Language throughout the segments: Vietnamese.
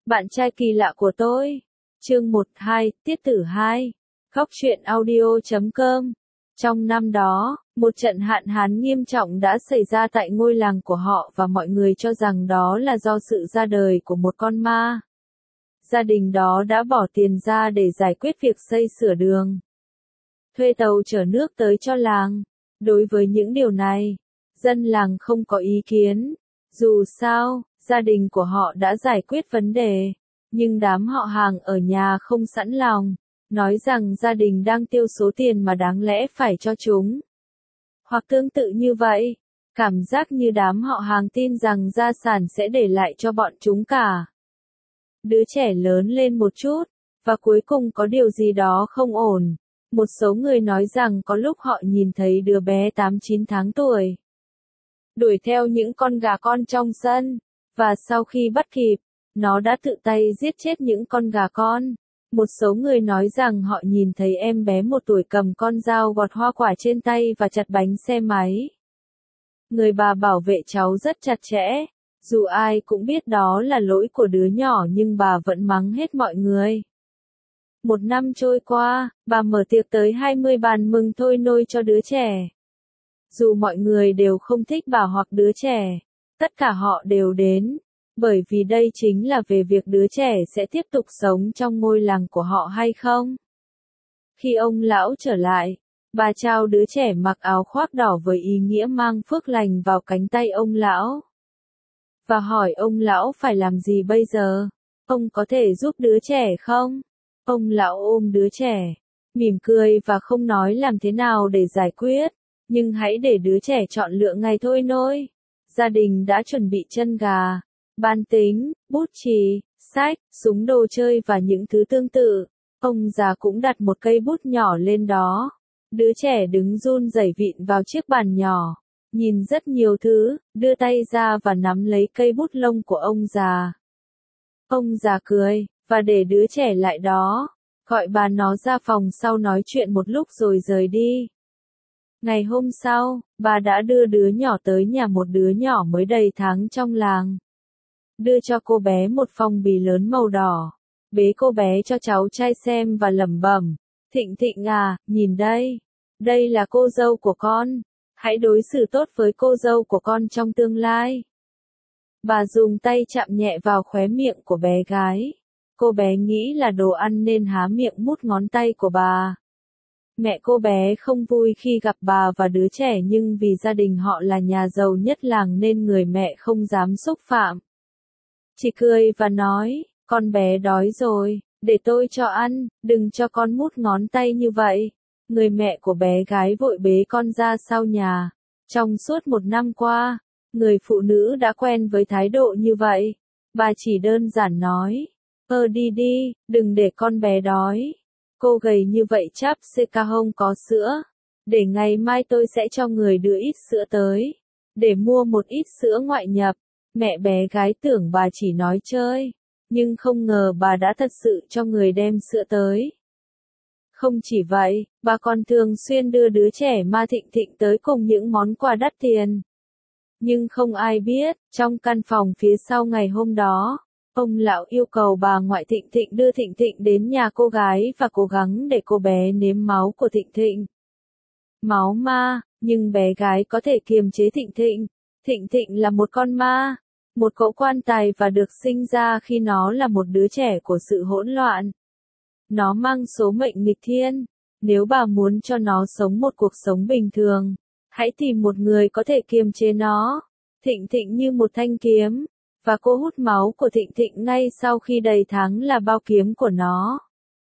Bạn trai kỳ lạ của tôi. Chương 1-2, tiết tử 2. Góc truyện audio.com. Trong năm đó, một trận hạn hán nghiêm trọng đã xảy ra tại ngôi làng của họ và mọi người cho rằng đó là do sự ra đời của một con ma. Gia đình đó đã bỏ tiền ra để giải quyết việc xây sửa đường, thuê tàu chở nước tới cho làng. Đối với những điều này, dân làng không có ý kiến. Dù sao, gia đình của họ đã giải quyết vấn đề, nhưng đám họ hàng ở nhà không sẵn lòng, nói rằng gia đình đang tiêu số tiền mà đáng lẽ phải cho chúng. Hoặc tương tự như vậy, cảm giác như đám họ hàng tin rằng gia sản sẽ để lại cho bọn chúng cả. Đứa trẻ lớn lên một chút, và cuối cùng có điều gì đó không ổn. Một số người nói rằng có lúc họ nhìn thấy đứa bé 8-9 tháng tuổi đuổi theo những con gà con trong sân, và sau khi bắt kịp, nó đã tự tay giết chết những con gà con. Một số người nói rằng họ nhìn thấy em bé 1 tuổi cầm con dao gọt hoa quả trên tay và chặt bánh xe máy. Người bà bảo vệ cháu rất chặt chẽ. Dù ai cũng biết đó là lỗi của đứa nhỏ nhưng bà vẫn mắng hết mọi người. Một năm trôi qua, bà mở tiệc tới 20 bàn mừng thôi nôi cho đứa trẻ. Dù mọi người đều không thích bà hoặc đứa trẻ, tất cả họ đều đến, bởi vì đây chính là về việc đứa trẻ sẽ tiếp tục sống trong ngôi làng của họ hay không. Khi ông lão trở lại, bà trao đứa trẻ mặc áo khoác đỏ với ý nghĩa mang phước lành vào cánh tay ông lão. Và hỏi ông lão phải làm gì bây giờ? Ông có thể giúp đứa trẻ không? Ông lão ôm đứa trẻ, mỉm cười và không nói làm thế nào để giải quyết, nhưng hãy để đứa trẻ chọn lựa ngày thôi nôi. Gia đình đã chuẩn bị chân gà, bàn tính, bút chì, sách, súng đồ chơi và những thứ tương tự. Ông già cũng đặt một cây bút nhỏ lên đó. Đứa trẻ đứng run rẩy vịn vào chiếc bàn nhỏ, nhìn rất nhiều thứ, đưa tay ra và nắm lấy cây bút lông của ông già. Ông già cười, và để đứa trẻ lại đó, gọi bà nó ra phòng sau nói chuyện một lúc rồi rời đi. Ngày hôm sau, bà đã đưa đứa nhỏ tới nhà một đứa nhỏ mới đầy tháng trong làng. Đưa cho cô bé một phong bì lớn màu đỏ, bế cô bé cho cháu trai xem và lẩm bẩm, Thịnh Thịnh à, nhìn đây, đây là cô dâu của con, hãy đối xử tốt với cô dâu của con trong tương lai. Bà dùng tay chạm nhẹ vào khóe miệng của bé gái. Cô bé nghĩ là đồ ăn nên há miệng mút ngón tay của bà. Mẹ cô bé không vui khi gặp bà và đứa trẻ nhưng vì gia đình họ là nhà giàu nhất làng nên người mẹ không dám xúc phạm. Chỉ cười và nói, con bé đói rồi, để tôi cho ăn, đừng cho con mút ngón tay như vậy. Người mẹ của bé gái vội bế con ra sau nhà. Trong suốt 1 năm qua, người phụ nữ đã quen với thái độ như vậy. Bà chỉ đơn giản nói, đi đi, đừng để con bé đói. Cô gầy như vậy chắc sẽ không có sữa. Để ngày mai tôi sẽ cho người đưa ít sữa tới. Để mua một ít sữa ngoại nhập. Mẹ bé gái tưởng bà chỉ nói chơi. Nhưng không ngờ bà đã thật sự cho người đem sữa tới. Không chỉ vậy, bà còn thường xuyên đưa đứa trẻ ma Thịnh Thịnh tới cùng những món quà đắt tiền. Nhưng không ai biết, trong căn phòng phía sau ngày hôm đó, ông lão yêu cầu bà ngoại Thịnh Thịnh đưa Thịnh Thịnh đến nhà cô gái và cố gắng để cô bé nếm máu của Thịnh Thịnh. Máu ma, nhưng bé gái có thể kiềm chế Thịnh Thịnh. Thịnh Thịnh là một con ma, một cỗ quan tài và được sinh ra khi nó là một đứa trẻ của sự hỗn loạn. Nó mang số mệnh nghịch thiên. Nếu bà muốn cho nó sống một cuộc sống bình thường, hãy tìm một người có thể kiềm chế nó. Thịnh Thịnh như một thanh kiếm, và cô hút máu của Thịnh Thịnh ngay sau khi đầy tháng là bao kiếm của nó.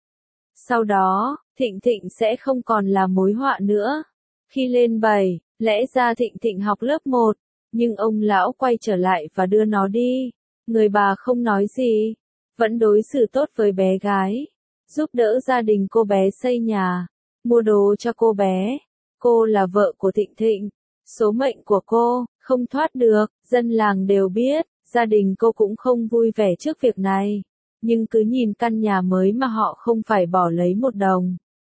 Sau đó, Thịnh Thịnh sẽ không còn là mối họa nữa. Khi lên 7, lẽ ra Thịnh Thịnh học lớp 1, nhưng ông lão quay trở lại và đưa nó đi. Người bà không nói gì, vẫn đối xử tốt với bé gái, giúp đỡ gia đình cô bé xây nhà, mua đồ cho cô bé. Cô là vợ của Thịnh Thịnh. Số mệnh của cô, không thoát được, dân làng đều biết, gia đình cô cũng không vui vẻ trước việc này. Nhưng cứ nhìn căn nhà mới mà họ không phải bỏ lấy 1 đồng.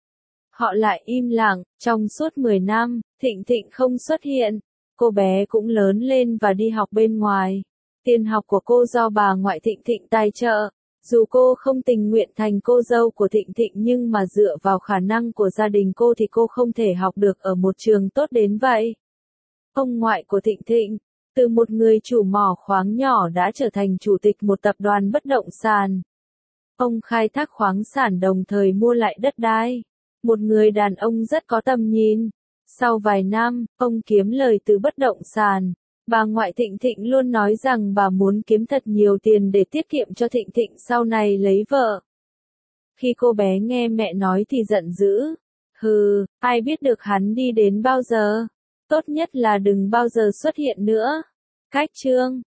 Họ lại im lặng, trong suốt 10 năm, Thịnh Thịnh không xuất hiện. Cô bé cũng lớn lên và đi học bên ngoài. Tiền học của cô do bà ngoại Thịnh Thịnh tài trợ. Dù cô không tình nguyện thành cô dâu của Thịnh Thịnh nhưng mà dựa vào khả năng của gia đình cô thì cô không thể học được ở một trường tốt đến vậy. Ông ngoại của Thịnh Thịnh, từ một người chủ mỏ khoáng nhỏ đã trở thành chủ tịch một tập đoàn bất động sản. Ông khai thác khoáng sản đồng thời mua lại đất đai. Một người đàn ông rất có tầm nhìn. Sau vài năm, ông kiếm lời từ bất động sản. Bà ngoại Thịnh Thịnh luôn nói rằng bà muốn kiếm thật nhiều tiền để tiết kiệm cho Thịnh Thịnh sau này lấy vợ. Khi cô bé nghe mẹ nói thì giận dữ. Hừ, ai biết được hắn đi đến bao giờ. Tốt nhất là đừng bao giờ xuất hiện nữa. Cách chương